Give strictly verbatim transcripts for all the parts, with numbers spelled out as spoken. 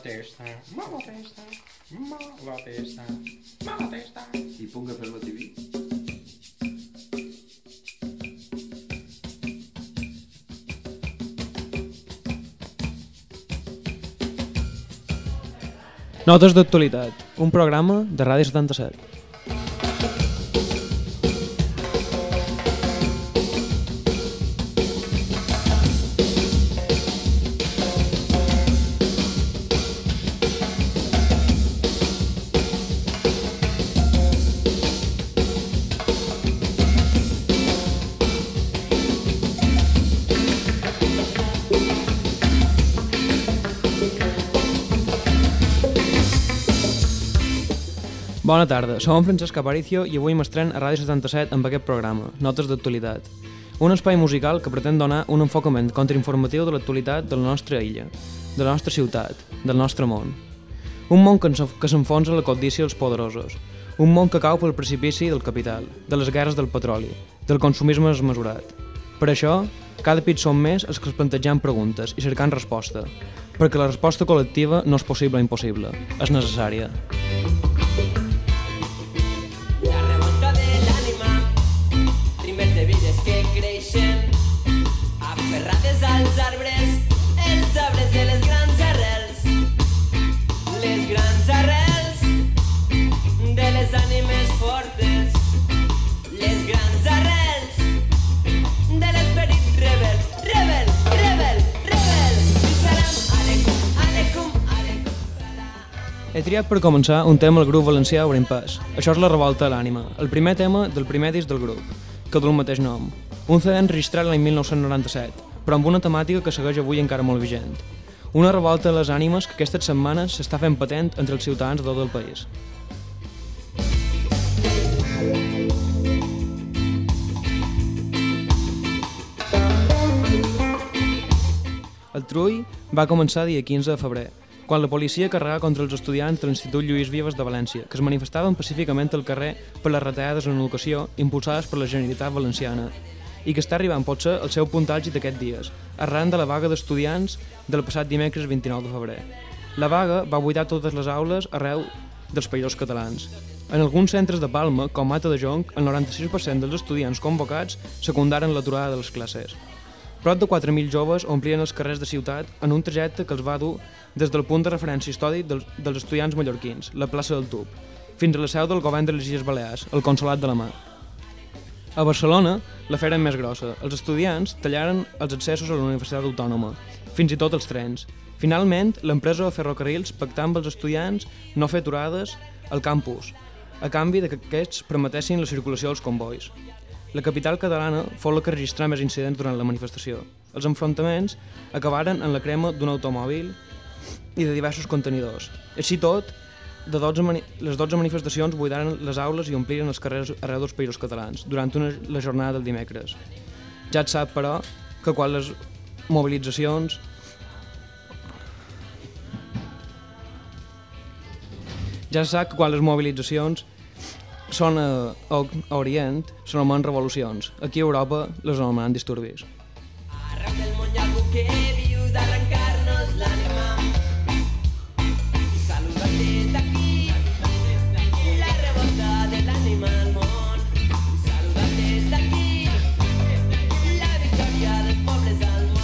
testa, mala testa, mala testa, mala testa. I ponga per la T V. Notes d'actualitat, un programa de Ràdio setanta-set. Bona tarda, som en Francesc Aparicio i avui m'estreno a Ràdio setanta-set amb aquest programa, Notes d'actualitat. Un espai musical que pretén donar un enfocament contrainformatiu de l'actualitat de la nostra illa, de la nostra ciutat, del nostre món. Un món que s'enfonsa a la codícia dels poderosos, un món que cau pel precipici del capital, de les guerres del petroli, del consumisme desmesurat. Per això, cada pit som més els que es plantegem preguntes i cercant resposta, perquè la resposta col·lectiva no és possible o impossible, és necessària. De vides que creixen aferrades als arbres, els arbres de les grans arrels, les grans arrels de les ànimes fortes, les grans arrels de l'esperit rebel, rebel, rebel, rebel. Salam aleikum, aleikum, aleikum salam. He triat per començar un tema del grup valencià Obrint Pas. Això és La revolta de l'ànima, el primer tema del primer disc del grup, que du el mateix nom. Un C D enregistrat l'any mil nou-cents noranta-set, però amb una temàtica que segueix avui encara molt vigent. Una revolta de les ànimes que aquestes setmanes s'està fent patent entre els ciutadans de tot el país. El trull va començar dia quinze de febrer, quan la policia carregà contra els estudiants de l'Institut Lluís Vives de València, que es manifestaven pacíficament al carrer per les retallades en educació impulsades per la Generalitat Valenciana i que està arribant potser al seu punt àlgid d'aquests dies, arran de la vaga d'estudiants del passat dimecres vint-i-nou de febrer. La vaga va buidar totes les aules arreu dels països catalans. En alguns centres de Palma, com Mata de Jonc, el noranta-sis per cent dels estudiants convocats secundaren l'aturada de les classes. Prop de quatre mil joves omplien els carrers de ciutat en un trajecte que els va dur des del punt de referència històric dels, dels estudiants mallorquins, la plaça del Tub, fins a la seu del govern de les Illes Balears, el Consolat de la Mar. A Barcelona, la feren més grossa. Els estudiants tallaren els accessos a la Universitat Autònoma, fins i tot els trens. Finalment, l'empresa de ferrocarrils pactà amb els estudiants no fer aturades al campus, a canvi que aquests permetessin la circulació dels convois. La capital catalana fou la que registrà més incidents durant la manifestació. Els enfrontaments acabaren en la crema d'un automòbil i de diversos contenidors. Així tot, de dotze mani- les dotze manifestacions buidaren les aules i ompliren els carrers arreu dels països catalans durant una, la jornada del dimecres. Ja et sap, però, que quan les mobilitzacions ja es sap que quan les mobilitzacions són a, a, a Orient, s'anomenen revolucions. Aquí a Europa les anomenen disturbis. Arreu del món hi ha algú que viu d'arrencar-nos l'ànima i saludar des d'aquí la revolta de l'ànima al món i saludar des d'aquí la victòria dels pobles al món.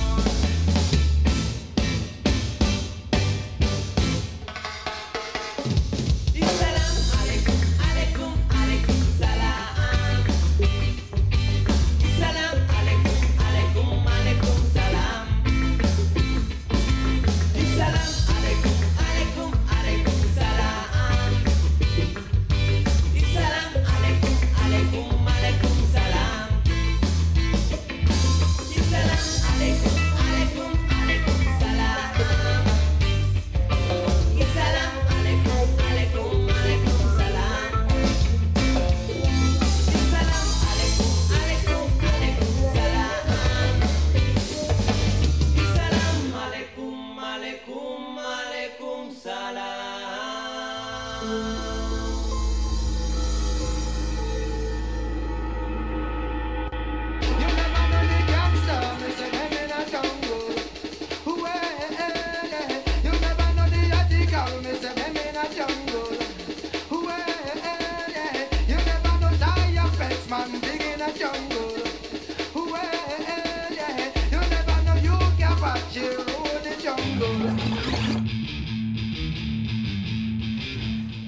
I salam aleikum, aleikum, aleikum salam. I salam aleikum, aleikum, aleikum salam.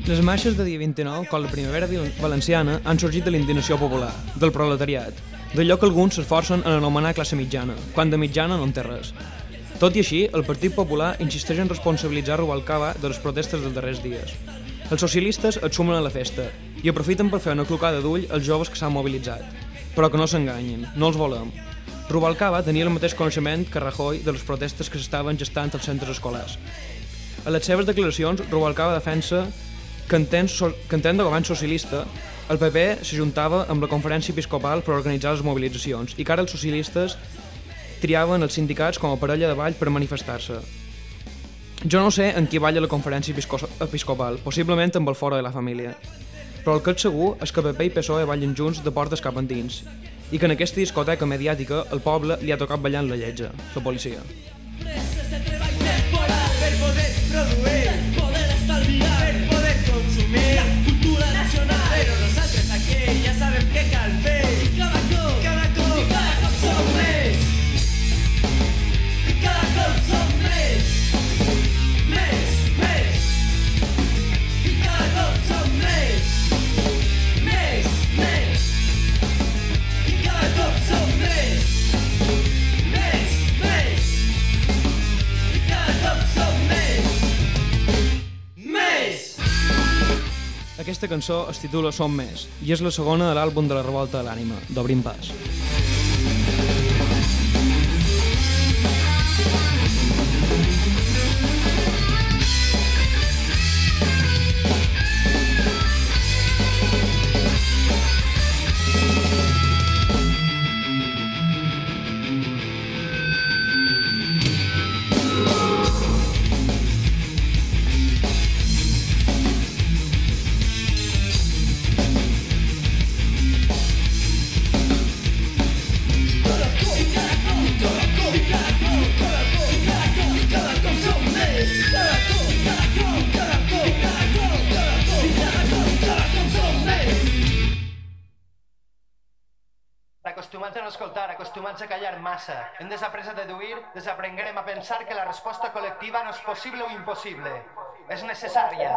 Les marxes de dia vint-i-nou, com la primavera valenciana, han sorgit de la indignació popular, del proletariat, d'allò que alguns s'esforcen en anomenar classe mitjana, quan de mitjana no en té res. Tot i així, el Partit Popular insisteix en responsabilitzar Rubalcaba de les protestes dels darrers dies. Els socialistes et sumen a la festa i aprofiten per fer una clocada d'ull als joves que s'han mobilitzat. Però que no s'enganyin, no els volem. Rubalcaba tenia el mateix coneixement que Rajoy de les protestes que s'estaven gestant als centres escolars. A les seves declaracions, Rubalcaba defensa que entén, so, que entén de govern socialista, el P P s'ajuntava amb la conferència episcopal per organitzar les mobilitzacions i que ara els socialistes triaven els sindicats com a parella de ball per manifestar-se. Jo no sé en qui balla la conferència episcopal, possiblement amb el Foro de la Família, però el que és segur és que P P i P S O E ballen junts de portes cap endins i que en aquesta discoteca mediàtica el poble li ha tocat ballant la lletja, la policia. Per poder produir, per poder estalviar, per poder consumir la cultura nacional. Però nosaltres aquí ja sabem què cal fer. I cada cop, cada cop, i cada cop som més. I cada cop som més. Més, més. I cada cop som més. Més, més. I cada cop som més. Més, més. I cada cop som més. Més! Aquesta cançó es titula Som Més i és la segona de l'àlbum de la Revolta de l'Ànima, d'Obrim Pas. Acostumats a no escoltar, acostumats a callar massa. Hem desaprès a deduir, desaprenguerem a pensar que la resposta col·lectiva no és possible o impossible. És necessària.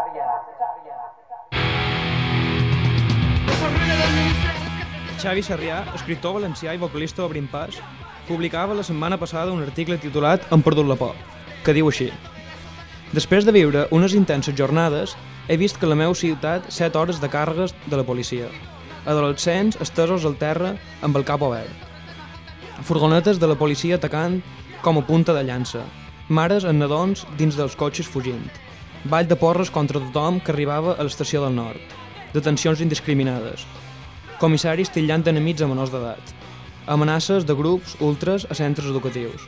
Xavi Sarrià, escriptor valencià i vocalista d'Obrim Pas, publicava la setmana passada un article titulat Hem perdut la por, que diu així: Després de viure unes intenses jornades, he vist que la meva ciutat set hores de càrregues de la policia. Adolescents estesos al terra amb el cap obert. Furgonetes de la policia atacant com a punta de llança. Mares amb nadons dins dels cotxes fugint. Ball de porres contra tothom que arribava a l'estació del nord. Detencions indiscriminades. Comissaris titllant enemics a menors d'edat. Amenaces de grups ultres a centres educatius.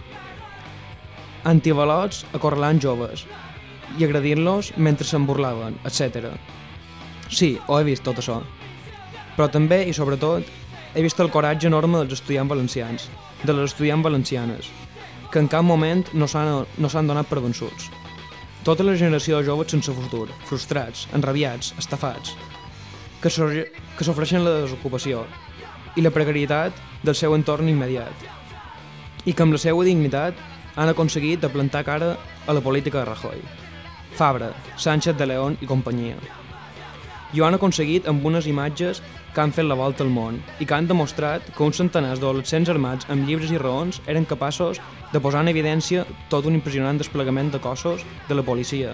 Antivalots acorralant joves i agredint-los mentre se'n burlaven, etcètera. Sí, ho he vist tot això. Però també, i sobretot, he vist el coratge enorme dels estudiants valencians, de les estudiants valencianes, que en cap moment no s'han no s'han donat per vençuts. Tota la generació de joves sense futur, frustrats, enrabiats, estafats, que s'ofereixen la desocupació i la precarietat del seu entorn immediat, i que amb la seva dignitat han aconseguit de plantar cara a la política de Rajoy, Fabra, Sánchez de León i companyia. I ho han aconseguit amb unes imatges que han fet la volta al món i que han demostrat que uns centenars d'adolescents armats amb llibres i raons eren capaços de posar en evidència tot un impressionant desplegament de cossos de la policia.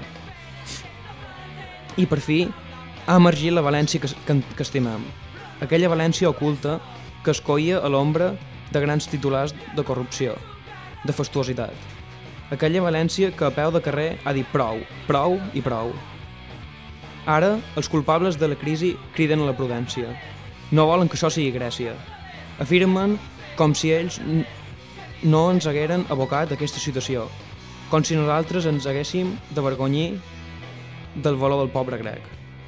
I per fi ha emergit la València que, que, que estimem, aquella València oculta que es coïa a l'ombra de grans titulars de corrupció, de fastuositat. Aquella València que a peu de carrer ha dit prou, prou i prou. Ara, els culpables de la crisi criden a la prudència. No volen que això sigui Grècia. Afirmen com si ells no ens hagueren abocat a aquesta situació, com si nosaltres ens haguéssim d'avergonyir del valor del pobre grec.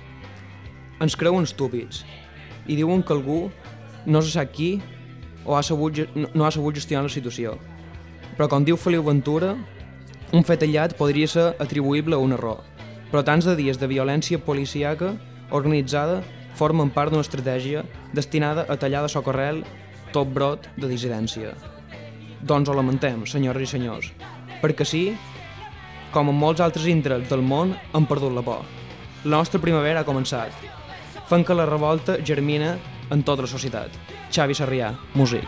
Ens creuen estúpids i diuen que algú no se sap qui o ha sabut, no ha sabut gestionar la situació. Però com diu Feliu Ventura, un fet aïllat podria ser atribuïble a un error. Però tants de dies de violència policíaca organitzada formen part d'una estratègia destinada a tallar de socorrel tot brot de dissidència. Doncs ho lamentem, senyores i senyors, perquè sí, com en molts altres indrets del món, han perdut la por. La nostra primavera ha començat. Fem que la revolta germina en tota la societat. Xavi Sarrià, músic.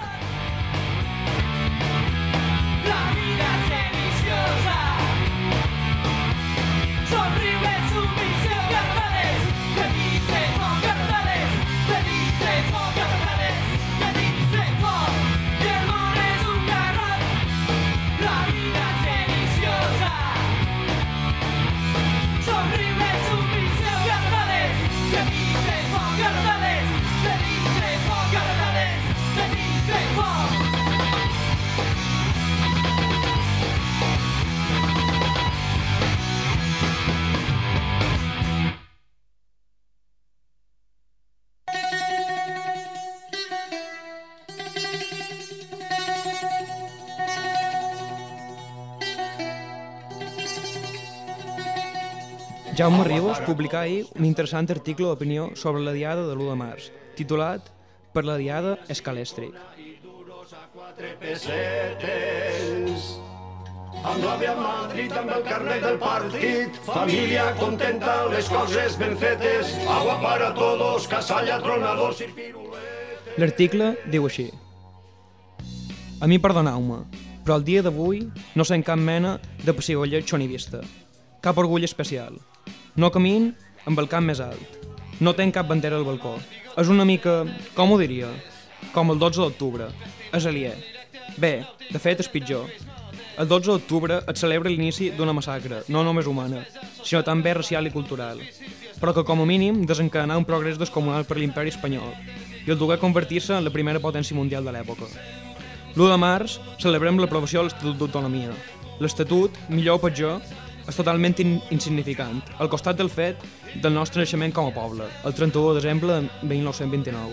Jaume Ribos publicà ahir un interessant article d'opinió sobre la diada de l'u de març, titulat Per la diada escalèstric. Quatre pessetes amb l'àvia a Madrid, amb el carnet del partit, família contenta, les coses ben fetes, agua para todos, casalla, tronadors i piruletes. L'article diu així: A mi perdoneu-me, però el dia d'avui no sent cap mena de pessigollet xonivista, cap orgull especial. No camin amb el cap més alt. No tenc cap bandera al balcó. És una mica, com ho diria, com el dotze d'octubre. És aliè. Bé, de fet és pitjor. El dotze d'octubre es celebra l'inici d'una massacre, no només humana, sinó també racial i cultural, però que com a mínim desencadenà un progrés descomunal per l'imperi espanyol i el dugué a convertir-se en la primera potència mundial de l'època. L'u de març celebrem l'aprovació de l'Estatut d'Autonomia. L'Estatut, millor o pitjor, és totalment in insignificant, al costat del fet del nostre naixement com a poble, el trenta-u de desembre de mil nou-cents vint-i-nou.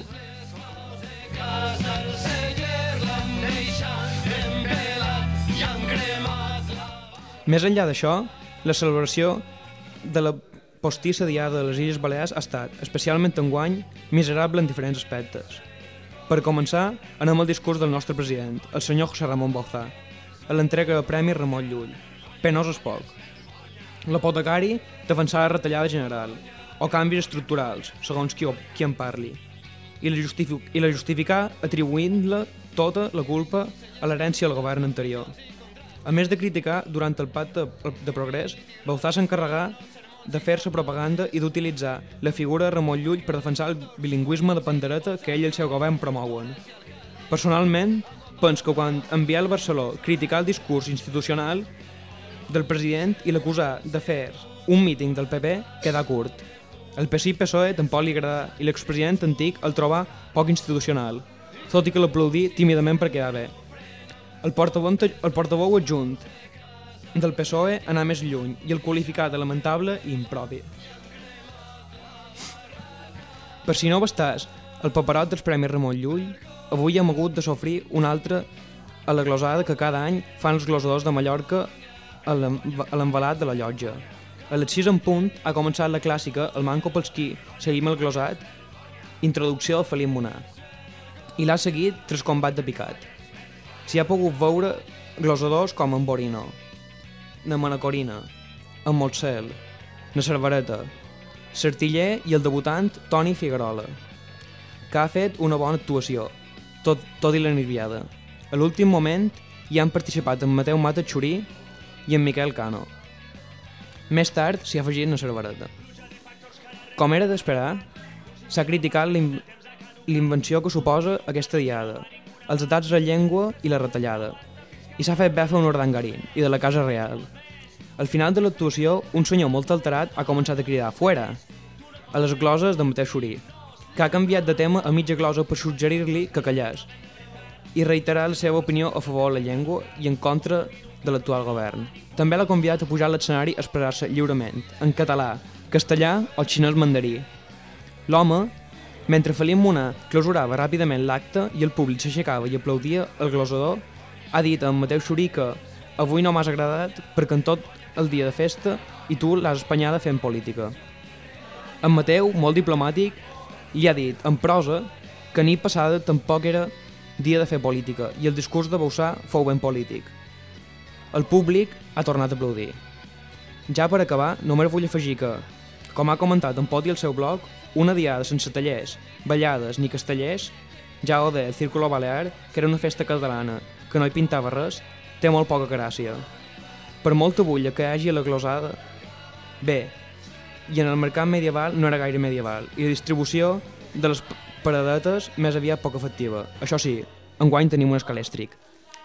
Més enllà d'això, la celebració de la postissa diada de les Illes Balears ha estat, especialment enguany, miserable en diferents aspectes. Per començar, anem al discurs del nostre president, el senyor José Ramon Bauzá, a l'entrega de Premi Ramon Llull. Penós és poc. L'apotecari defensar la retallada general, o canvis estructurals, segons qui, qui en parli, i la, justific i la justificar atribuint-la tota la culpa a l'herència del govern anterior. A més de criticar, durant el pacte de progrés, Bauzá s'encarregà de fer-se propaganda i d'utilitzar la figura de Ramon Llull per defensar el bilingüisme de pandereta que ell i el seu govern promouen. Personalment, penso que quan envià al Barceló criticar el discurs institucional del president i l'acusar de fer un míting del P P queda curt. El P S I P S O E tampoc li agradà i l'expresident antic el trobà poc institucional, tot i que l'aplaudí tímidament per quedar bé. El portaveu, el portaveu adjunt del P S O E anà més lluny i el qualificà de lamentable i impropi. Per si no bastàs el paperot dels Premis Ramon Llull, avui hem hagut de sofrir una altra a la glosada que cada any fan els glosadors de Mallorca a l'envelat de la llotja. A les sis en punt ha començat la clàssica El manco pels qui seguim el glosat, introducció del Felip Monar. I l'ha seguit tres combats de picat. S'hi ha pogut veure glosadors com en Borino, na Manacorina, en Molcel, na Cervereta, Sartiller i el debutant Toni Figuerola, que ha fet una bona actuació, tot, tot i la nerviada. A l'últim moment hi han participat en Mateu Mata Xurí i en Miquel Cano. Més tard s'hi ha afegit na Cervereta. Com era d'esperar, s'ha criticat l'invenció que suposa aquesta diada, els atacs a la llengua i la retallada, i s'ha fet befa un Urdangarín i de la Casa Real. Al final de l'actuació, un senyor molt alterat ha començat a cridar «Fuera!» a les gloses de Mateu Xurí, que ha canviat de tema a mitja glosa per suggerir-li que callés i reiterar la seva opinió a favor de la llengua i en contra de l'actual govern. També l'ha convidat a pujar a l'escenari a expressar-se lliurement, en català, castellà o xinès mandarí. L'home, mentre Felip Monar clausurava ràpidament l'acte i el públic s'aixecava i aplaudia el glosador, ha dit a en Mateu Xurí que avui no m'has agradat perquè en tot el dia de festa i tu l'has espanyada fent política. En Mateu, molt diplomàtic, li ha dit en prosa que nit passada tampoc era dia de fer política i el discurs de Bauzá fou ben polític. El públic ha tornat a aplaudir. Ja per acabar, només vull afegir que, Com ha comentat en Poti al seu blog, una diada sense tallers, ballades ni castellers, ja ho deia el Círculo Balear, que era una festa catalana, que no hi pintava res, té molt poca gràcia. Per molta bulla que hi hagi a la glosada... Bé, i en el mercat medieval no era gaire medieval, i la distribució de les paradetes més aviat poc efectiva. Això sí, enguany tenim un escalèstric.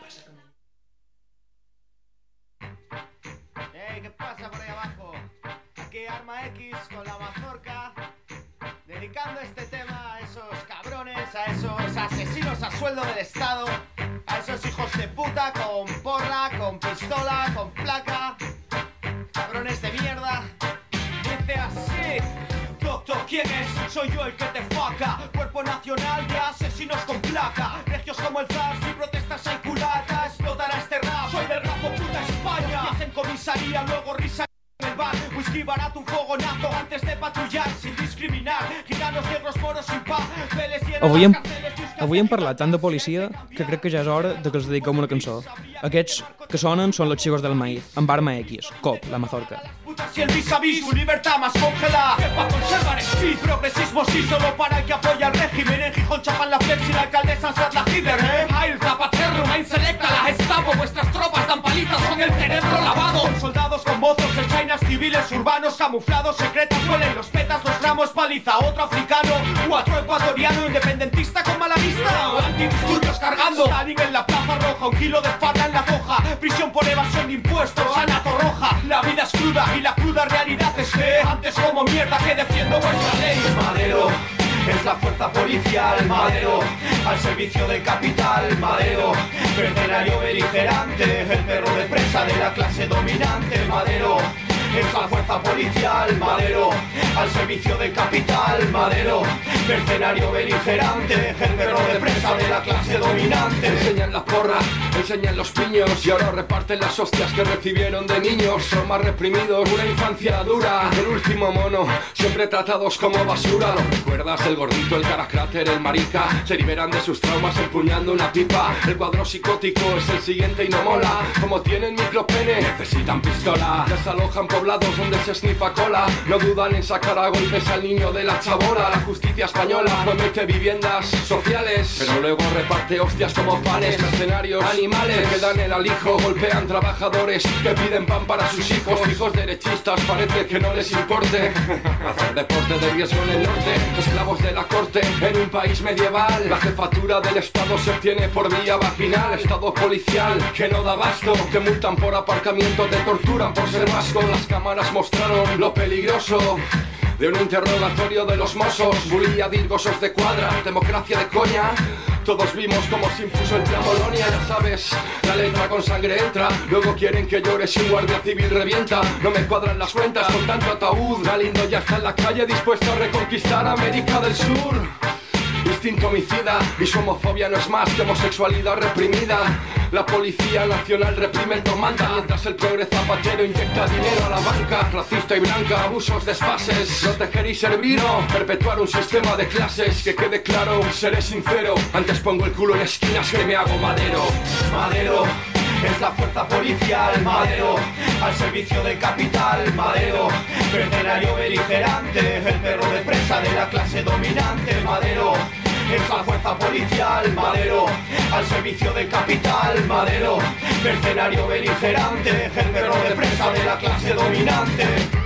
Hey, ¿qué pasa por ahí abajo? Aquí Arma X con la mazorca, dedicando este tema a esos cabrones, a esos asesinos a sueldo del Estado, a esos hijos de puta con porra, con pistola, con placa, cabrones de mierda. Dice así: Doctor, ¿quién es? Soy yo el que te faca. Cuerpo nacional de asesinos con placa. Regios como el zar, si protestas hay culata. Explotará este rap, soy del rap, puta España. Piensa en comisaría, luego risa en el bar. Whisky barato, un fogonazo antes de patrullar sin discriminar. Gitanos, negros, moros sin papeles. Avui hem, avui hem parlat tant de policia que crec que ja és hora de que els dediquem una cançó. Aquests que sonen són los Chicos del Maíz, amb Arma X, Cop, la mazorca. Si el vis a vis, su libertad más congela. Que pa' conservar speed, progresismo sí, solo para el que apoya el régimen. En Gijón chapan la flex y la alcaldesa Ansat la Hitler, eh. Heil, Zapatero, Main Selecta, la Gestapo. Vuestras tropas dan palitas con el cerebro lavado. Con soldados con mozos, chainas civiles, urbanos, camuflados, secretas. Huelen los petas, los ramos, paliza. Otro africano, otro ecuatoriano, independentista con mala vista. O antidisturbios cargando. Stalin en la plaza roja, un kilo de farda en la coja. Prisión por evasión de impuestos, Ana Torroja. La vida es cruda y la cruda realidad es que antes como mierda que defiendo vuestra ley. Madero es la fuerza policial, Madero al servicio del capital, Madero mercenario beligerante, el perro de presa de la clase dominante, Madero es la fuerza policial, Madero al servicio del capital, Madero mercenario beligerante, el perro de presa de la clase dominante. Enseñan la porra, enseñan los piños y ahora reparten las hostias que recibieron de niños. Son más reprimidos, una infancia dura. El último mono, siempre tratados como basura. ¿Lo recuerdas? El gordito, el caracráter, el marica. Se liberan de sus traumas empuñando una pipa. El cuadro psicótico es el siguiente y no mola. Como tienen micropene, necesitan pistola. Desalojan poblados donde se snifa cola. No dudan en sacar a golpes al niño de la chabola. La justicia española promete viviendas sociales, pero luego reparte hostias como panes. Mercenarios, animales, que dan el alijo. Golpean trabajadores que piden pan para sus hijos. Hijos derechistas parece que no les importe hacer deporte de riesgo en el norte. Esclavos de la corte en un país medieval. La jefatura del Estado se obtiene por vía vaginal. Estado policial que no da abasto. Te multan por aparcamiento, te torturan por ser vasco. Las cámaras mostraron lo peligroso de un interrogatorio de los mozos. Bulía, dirgosos de cuadra, democracia de coña. Todos vimos cómo se impuso el plan Bolonia. Ya sabes, la letra con sangre entra. Luego quieren que llore si un guardia civil revienta. No me cuadran las cuentas con tanto ataúd. Galindo ya está en la calle dispuesto a reconquistar América del Sur. Instinto homicida y su homofobia no es más que homosexualidad reprimida. La Policía Nacional reprime el comanda, mientras el progre zapatero inyecta dinero a la banca. Racista y blanca, abusos, desfases. Proteger y servir, no, perpetuar un sistema de clases. Que quede claro, seré sincero, antes pongo el culo en esquinas que me hago madero. Madero es la fuerza policial, Madero al servicio del capital, Madero mercenario beligerante, el perro de presa de la clase dominante, Madero es la fuerza policial, Madero al servicio del capital, Madero mercenario beligerante, el perro de presa de la clase dominante.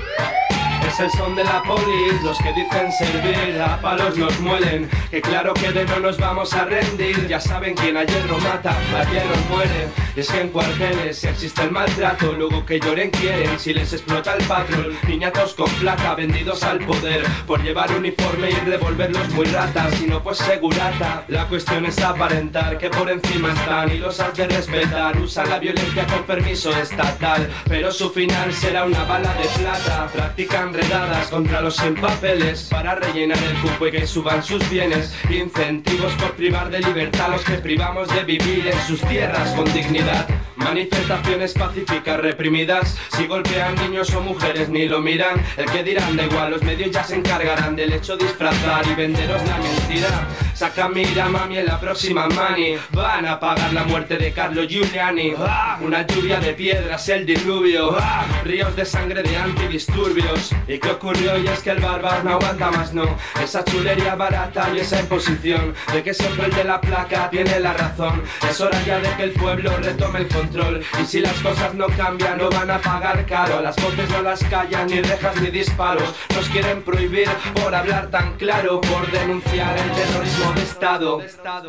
Es el son de la polis, los que dicen servir, a palos nos muelen, que claro que de no nos vamos a rendir. Ya saben quién a hierro mata, a hierro muere. Es que en cuarteles existe el maltrato, luego que lloren quieren si les explota el patrón. Niñatos con plata vendidos al poder, por llevar uniforme y devolverlos muy ratas, si no pues segurata. La cuestión es aparentar que por encima están y los has de respetar. Usan la violencia con permiso estatal, pero su final será una bala de plata. Practican redadas contra los sin papeles para rellenar el cupo y que suban sus bienes. Incentivos por privar de libertad a los que privamos de vivir en sus tierras con dignidad. Manifestaciones pacíficas reprimidas. Si golpean niños o mujeres ni lo miran. El que dirán da igual, los medios ya se encargarán del hecho disfrazar y venderos la mentira. Saca mira mami en la próxima mani. Van a pagar la muerte de Carlo Giuliani. Una lluvia de piedras, el diluvio. Ríos de sangre de antidisturbios. ¿Y qué ocurrió? Y es que el bárbaro no aguanta más, no. Esa chulería barata y esa imposición de que siempre el de la placa tiene la razón. Es hora ya de que el pueblo retome el control. Y si las cosas no cambian no van a pagar caro. Las voces no las callan, ni rejas ni disparos. Nos quieren prohibir por hablar tan claro, por denunciar el terrorismo de Estado.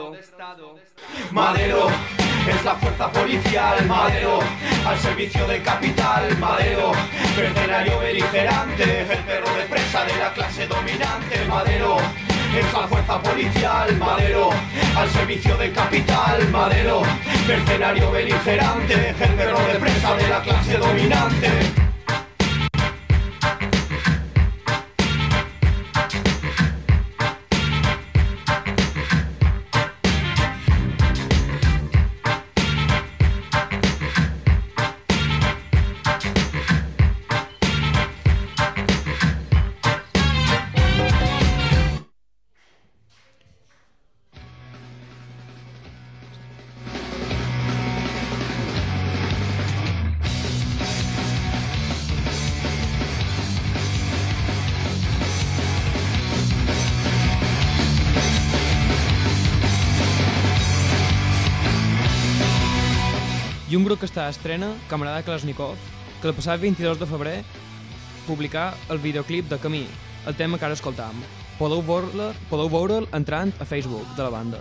Madero es la fuerza policial, Madero al servicio del capital, Madero mercenario beligerante, el perro de presa de la clase dominante. Madero es la fuerza policial, Madero al servicio del capital, Madero mercenario beligerante, el perro de presa de la clase dominante. I un grup que està a estrena, Camarada Kalashnikov, que el passat vint-i-dos de febrer publicà el videoclip de Camí, el tema que ara escoltam. Podeu veure'l podeu veure'l entrant a Facebook de la banda.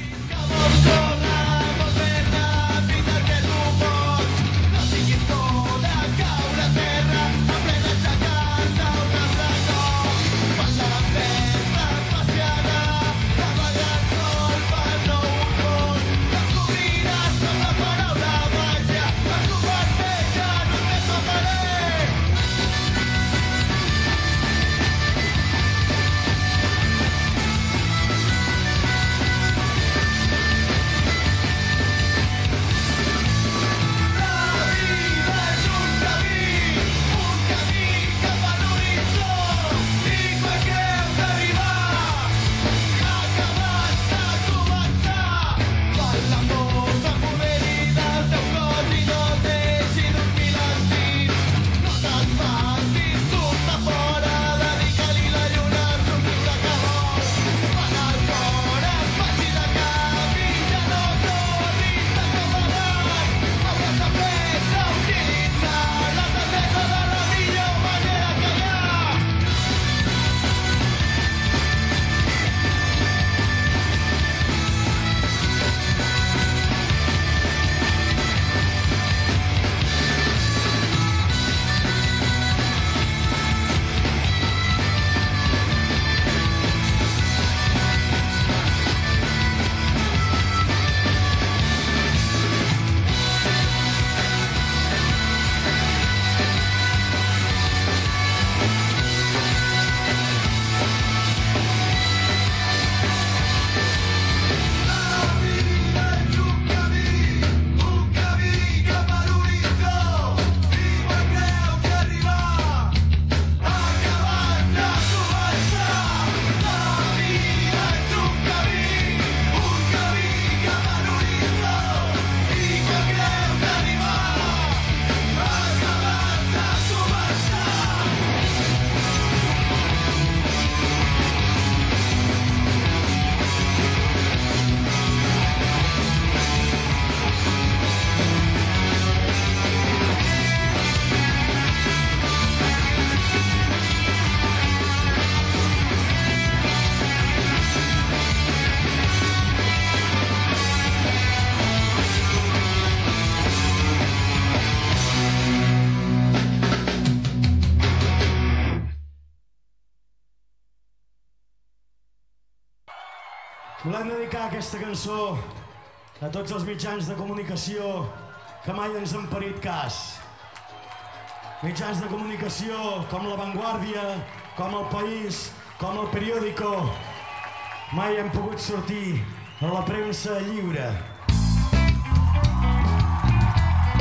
Volem dedicar aquesta cançó a tots els mitjans de comunicació que mai ens han parit cas. Mitjans de comunicació com La Vanguardia, com El País, com El Periódico, mai hem pogut sortir a la premsa lliure.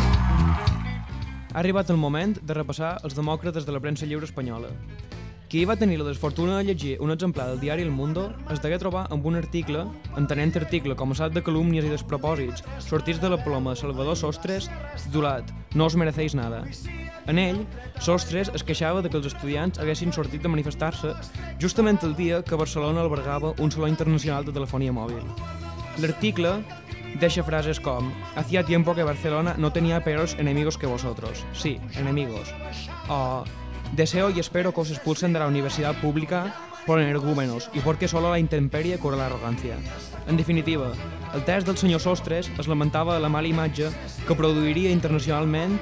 ha arribat el moment de repassar els demòcrates de la premsa lliure espanyola. Qui va tenir la desfortuna de llegir un exemplar del diari El Mundo es degué trobar amb un article, entenent article com a salt de calúmnies i despropòsits, sortits de la ploma de Salvador Sostres, titulat «No os merecéis nada». En ell, Sostres es queixava de que els estudiants haguessin sortit de manifestar-se justament el dia que Barcelona albergava un saló internacional de telefonia mòbil. L'article deixa frases com «Hacía tiempo que Barcelona no tenía peores enemigos que vosotros». Sí, enemigos. O «Deseo y espero que os expulsen de la universidad pública por energúmenos y porque solo la intemperie cura la arrogancia». En definitiva, el text del senyor Sostres es lamentava de la mala imatge que produiria internacionalment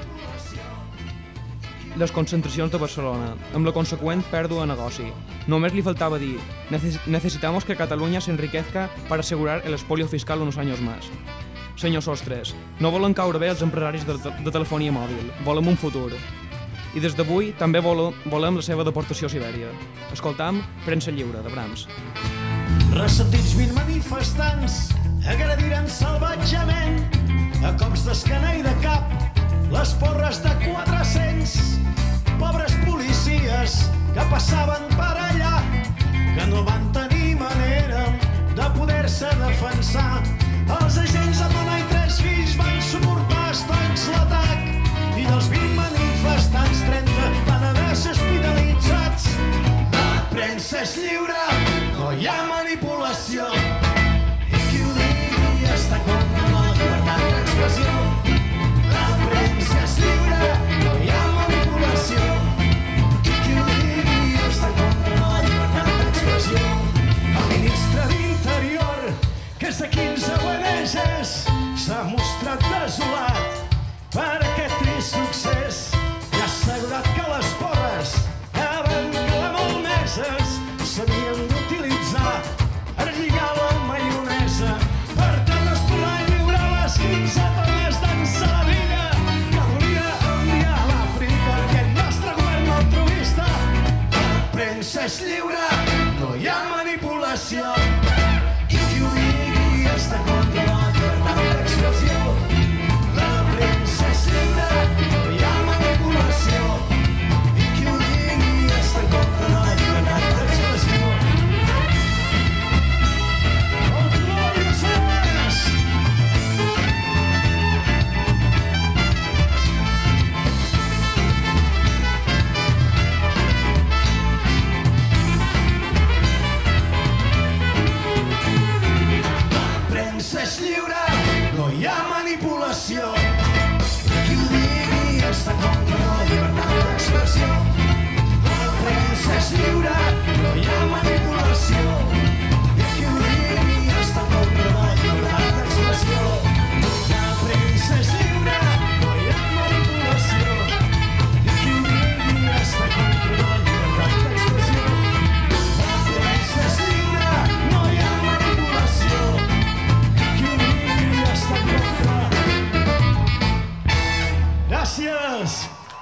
les concentracions de Barcelona, amb la conseqüent pèrdua de negoci. Només li faltava dir «Necesitamos que Cataluña se enriquezca para asegurar el espolio fiscal unos años más». Senyor Sostres, no volen caure bé els empresaris de, de telefonia mòbil, volem un futur. I des d'avui també volem la seva deportació a Sibèria. Escoltam Premsa Lliure, de Brahms. Ressentits vint manifestants agrediren salvatgement a cops d'esquena i de cap les porres de quatre-cents pobres policies que passaven per allà, que no van tenir manera de poder-se defensar. Els agents amb dona i tres fills van suportar estoics l'atac i dels vint manifestants trenta van haver de ser hospitalitzats. La premsa és lliure, no hi ha manipulació, i qui ho digui està contra la llibertat d'expressió. La premsa és lliure, no hi ha manipulació, i qui ho digui està contra la llibertat d'expressió. El ministre d'Interior, que és de quinze O N Ges, s'ha mostrat desolat per aquest trist succés i ha assegurat que les porres eren malmeses s'havien d'utilitzar per lligar la maionesa. Per tant es podrà lliurar les quinze tones d'ensaladilla que volia enviar a l'Àfrica aquest nostre govern altruista. La premsa és lliure, no hi ha manipulació, i qui ho digui està contra la llibertat d'expressió. La premsa és lliure, no hi ha manipulació, i qui ho digui està contra la llibertat d'expressió. Oh, glòries és! La premsa és lliure, no hi ha manipulació, qui ho digui està contra la llibertat d'expressió. La premsa és lliure, no hi ha manipulació, i qui ho digui està contra la llibertat d'expressió. La premsa és lliure, no hi ha manipulació, i qui ho digui està contra la llibertat d'expressió. La premsa és lliure, no hi ha manipulació, i qui ho digui està contra. Gràcies!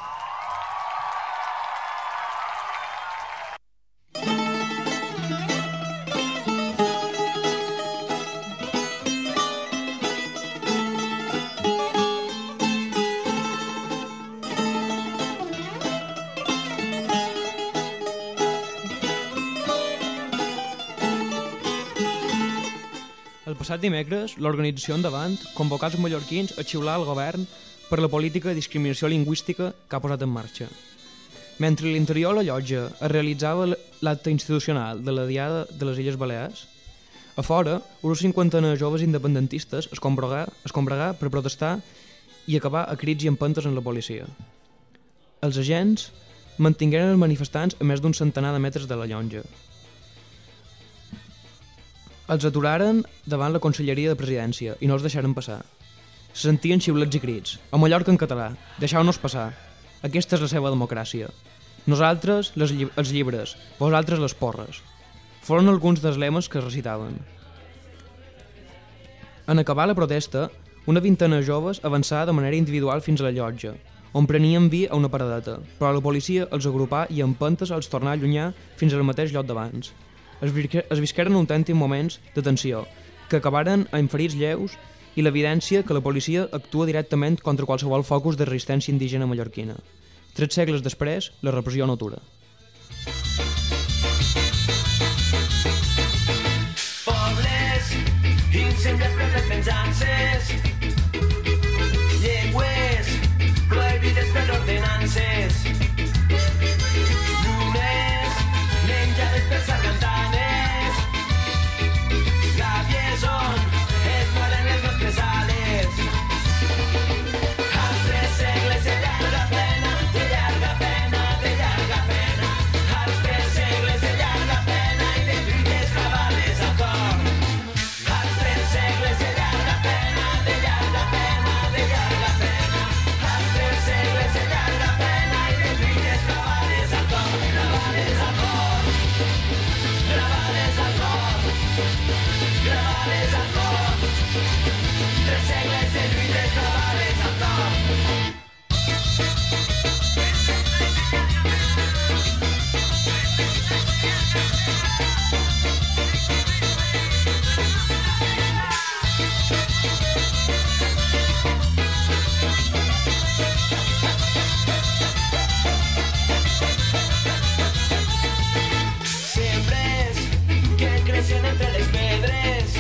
El passat dimecres, l'organització Endavant convocà els mallorquins a xiular al govern per la política de discriminació lingüística que ha posat en marxa. Mentre a l'interior la llotja es realitzava l'acte institucional de la Diada de les Illes Balears, a fora, una cinquantena de joves independentistes es combregà, es combregà per protestar i acabar a crits i empentes en la policia. Els agents mantingueren els manifestants a més d'un centenar de metres de la llotja. Els aturaren davant la Conselleria de Presidència i no els deixaren passar. Se sentien xiulets i crits. A Mallorca en català. Deixeu-nos passar. Aquesta és la seva democràcia. Nosaltres, les lli els llibres. Vosaltres, les porres. Foren alguns dels lemes que es recitaven. En acabar la protesta, una vintena de joves avançava de manera individual fins a la llotja, on prenien vi a una paradeta, però la policia els agrupà i amb empentes els tornà a allunyar fins al mateix lloc d'abans. Es visqueren autèntics moments de tensió, que acabaren amb ferits lleus i l'evidència que la policia actua directament contra qualsevol focus de resistència indígena mallorquina. Tres segles després, la repressió no atura. Pobles, incendis per les pensances, llengües, prohibides per ordenances, llunes, menjades per sargantanes, gàbies on es moren les nostres ales. Als tres segles de llarga pena, de llarga pena, de llarga pena, als tres segles de llarga pena i de lluites clavades al cor. Als tres segles de llarga pena, de llarga pena, de llarga pena, als tres segles de llarga pena i de lluites clavades al cor, clavades al cor, clavades al cor, clavades al cor. Tres segles de lluites clavades al cor. Sembres que crecen entre les pedres,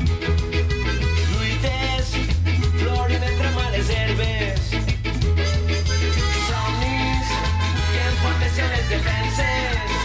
lluites florin entre males herbes, somnis que enforteixen les defenses,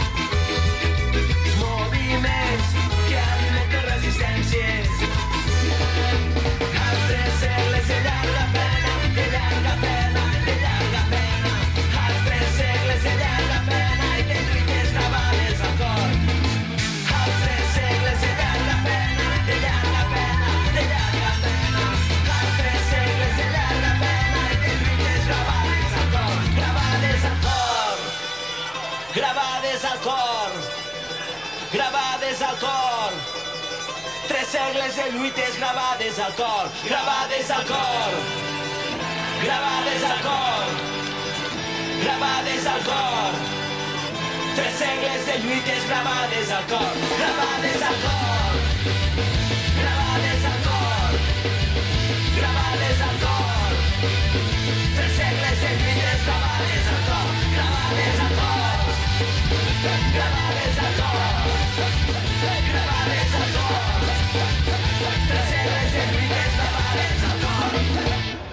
moviments que alimenten resistències. Als tres segles de llarga pena, de llarga pena, de llarga pena, als tres segles de llarga pena i de lluites clavades al cor. Als tres segles de llarga pena, de llarga pena, de llarga pena, als tres segles de llarga pena i de lluites clavades al cor, clavades al cor, clavades al cor, gravades al cor. Tres segles de lluites gravades al cor, gravades al cor, gravades al cor, gravades al cor. Tres segles de lluites gravades al cor, gravades al cor, gravades al cor, gravades al cor. Tres segles de lluites gravades al cor, gravades al cor, gravades al cor, gravades al cor. Tres segles de lluites gravades al cor.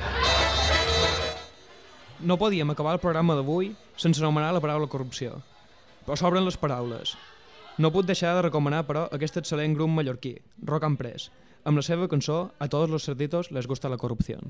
No podíem acabar el programa d'avui sense anomenar la paraula corrupció. Però s'obren les paraules. No puc deixar de recomanar, però, aquest excel·lent grup mallorquí, Rock and Press, amb la seva cançó A todos los cerditos les gusta la corrupción.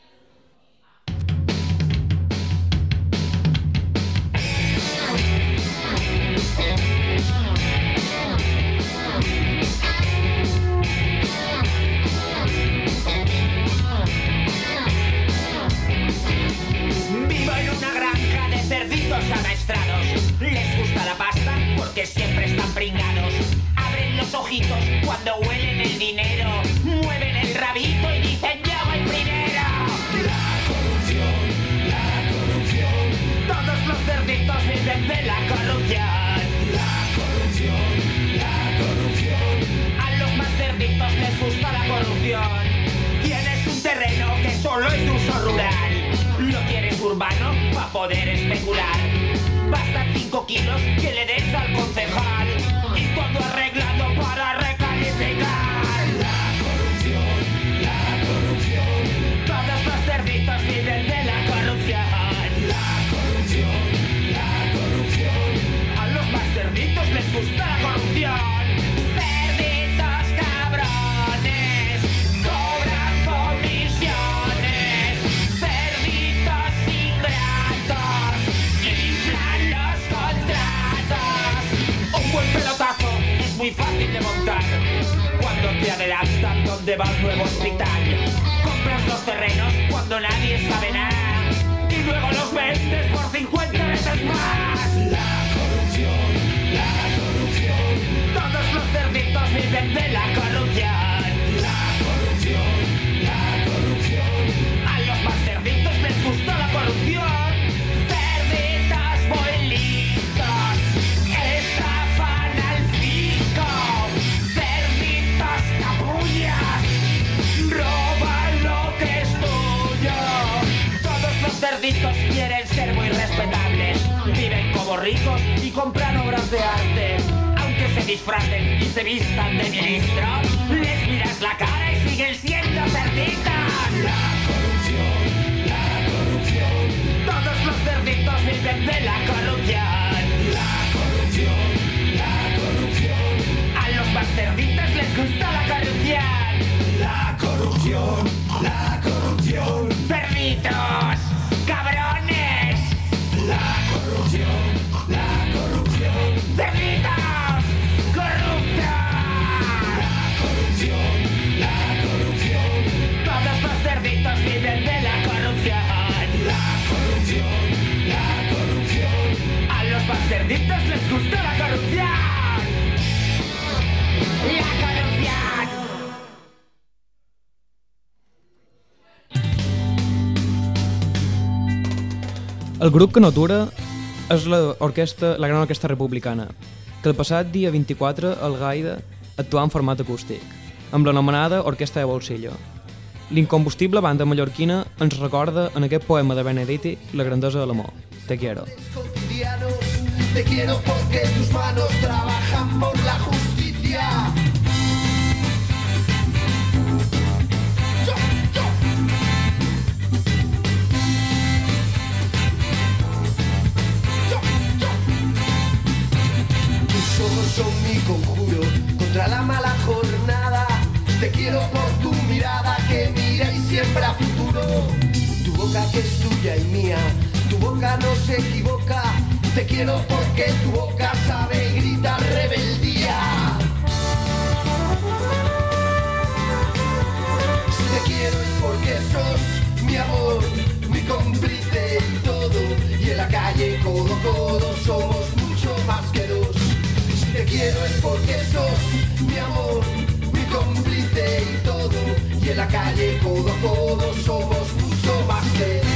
Vivo en una granja de cerditos amaestrados. Les gusta la pasta porque siempre están pringados. Abren los ojitos cuando huelen el dinero. Mueven el rabito y dicen yo voy primero. La corrupción, la corrupción. Todos los cerditos viven de la corrupción. La corrupción, la corrupción. A los más cerditos les gusta la corrupción. Tienes un terreno que solo es de uso rural. Lo quieres urbano para poder especular. Bastan cinco kilos que le des al concejal y todo arreglado para recalificar. La corrupción, la corrupción. Todos los cerditos viven de la corrupción. La corrupción, la corrupción. A los más cerditos les gusta la corrupción. Cerditos cabrones, cobran comisiones. Cerditos ingratos, inflan los contratos. Un buen pelotazo es muy fácil de montar cuando te adelantan donde va un nuevo hospital. Compras los terrenos cuando nadie sabe nada y luego los vendes por cincuenta veces más. La corrupción, la corrupción. Todos los cerditos viven de la corrupción. La corrupción, la corrupción. A los más cerditos les gusta la corrupción. Cerditos muy listos, estafan al fisco. Cerditos capullas, roban ricos y compran obras de arte. Aunque se disfracen y se vistan de ministros, les miras la cara y siguen siendo cerditos. La corrupción, la corrupción, Todos los cerditos viven de la corrupción. la corrupción, la corrupción, A los más cerditos les gusta la corrupción. la corrupción, la corrupción, ¡Cerditos! ¡Cabrones! la corrupción, la corrupción, ¡Cerditos! ¡Corruptos! la corrupción, la corrupción, Todos los cerditos viven de la corrupción. la corrupción, la corrupción, A los más cerditos les gusta la corrupción. ¡La corrupción! El grup que no atura és la, orquestra, la Gran Orquestra Republicana, que el passat dia vint-i-quatre al Gaida actuà en format acústic, amb l'anomenada Orquestra de Bolsillo. L'incombustible banda mallorquina ens recorda en aquest poema de Benedetti la grandesa de l'amor. Te quiero. Cotidianos, te quiero porque tus manos trabajan por la justicia. Yo, yo. Yo, yo. Tus ojos son mi conjuro contra la mala jornada. Te quiero por tu mirada que mira y siembra futuro. Tu boca que es tuya y mía, tu boca no se equivoca. Te quiero porque tu boca sabe y grita rebeldía. Si te quiero es porque sos mi amor, mi cómplice y todo. Y en la calle codo a codo somos mucho más que dos. Si te quiero es porque sos mi amor, mi cómplice y todo. Y en la calle codo a codo somos mucho más que dos.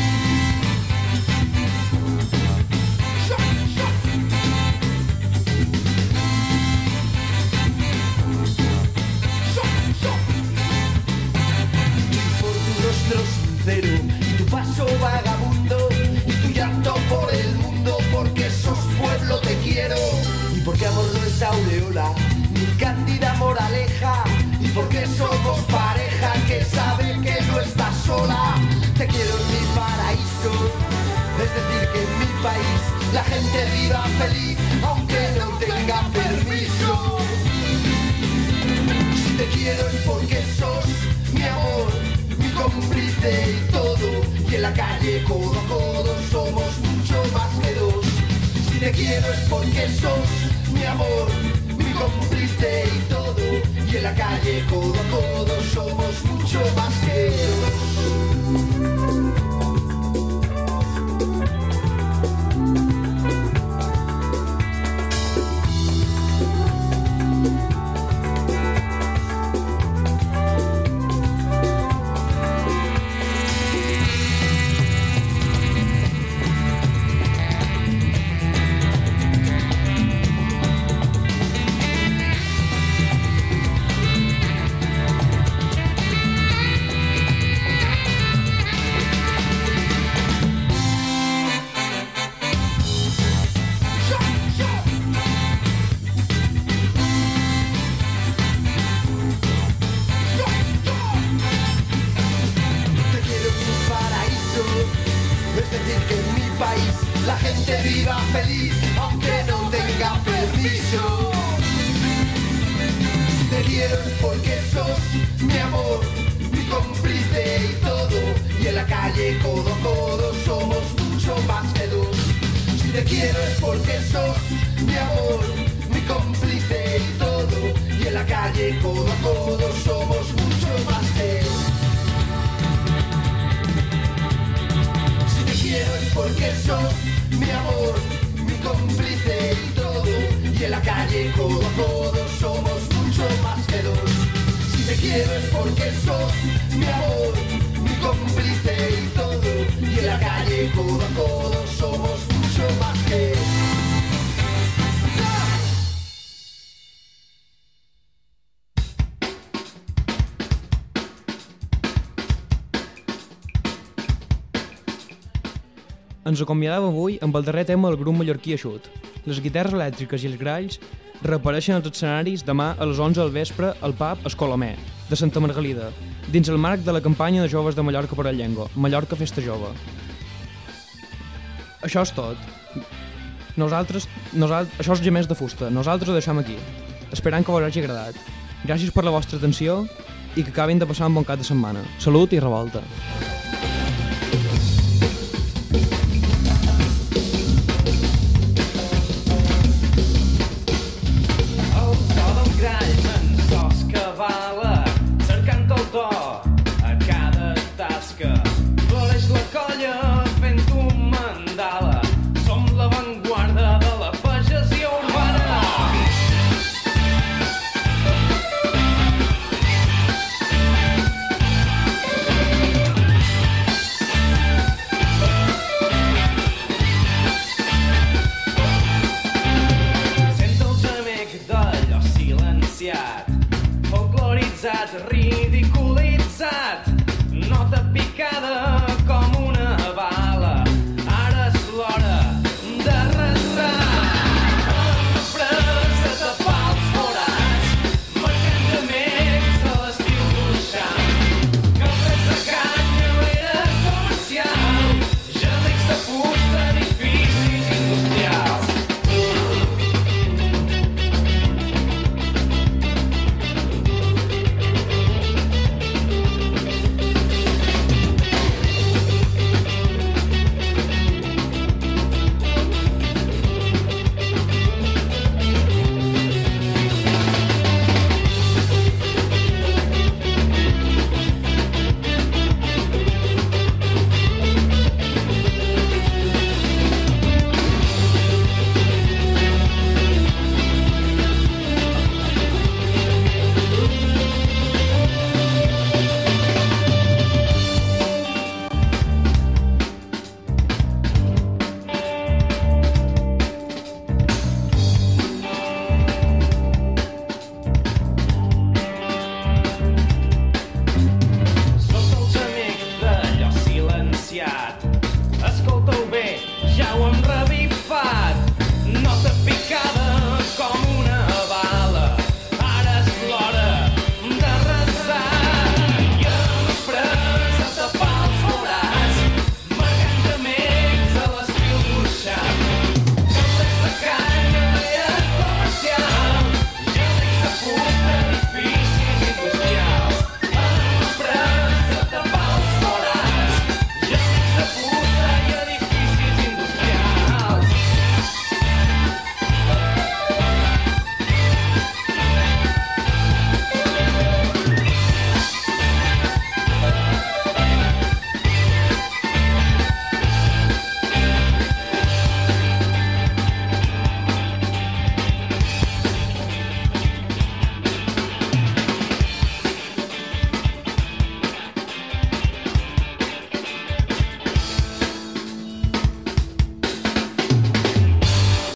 Sincero, y tu paso vagabundo y tu llanto por el mundo, porque sos pueblo te quiero y porque amor no es aureola ni cándida moraleja, y porque somos pareja que sabe que no estás sola. Te quiero en mi paraíso, es decir que en mi país la gente viva feliz aunque no tenga permiso. Si te quiero es porque sos mi amor, mi cómplice y todo. Y en la calle codo a codo somos mucho más que dos. Si te quiero es porque sos mi amor, mi cómplice y todo. Y en la calle codo a codo somos mucho más que dos. Ens acomiadàvem avui amb el darrer tema del grup mallorquí Eixut. Les guitarres elèctriques i els gralls reapareixen als escenaris demà a les onze del vespre al pub Escolomé, de Santa Margalida, dins el marc de la campanya de joves de Mallorca per al Llengua, Mallorca Festa Jove. Això és tot. Nosaltres, nosaltres, això és Gemers de Fusta. Nosaltres ho deixem aquí, esperant que us hagi agradat. Gràcies per la vostra atenció i que acabin de passar un bon cap de setmana. Salut i revolta.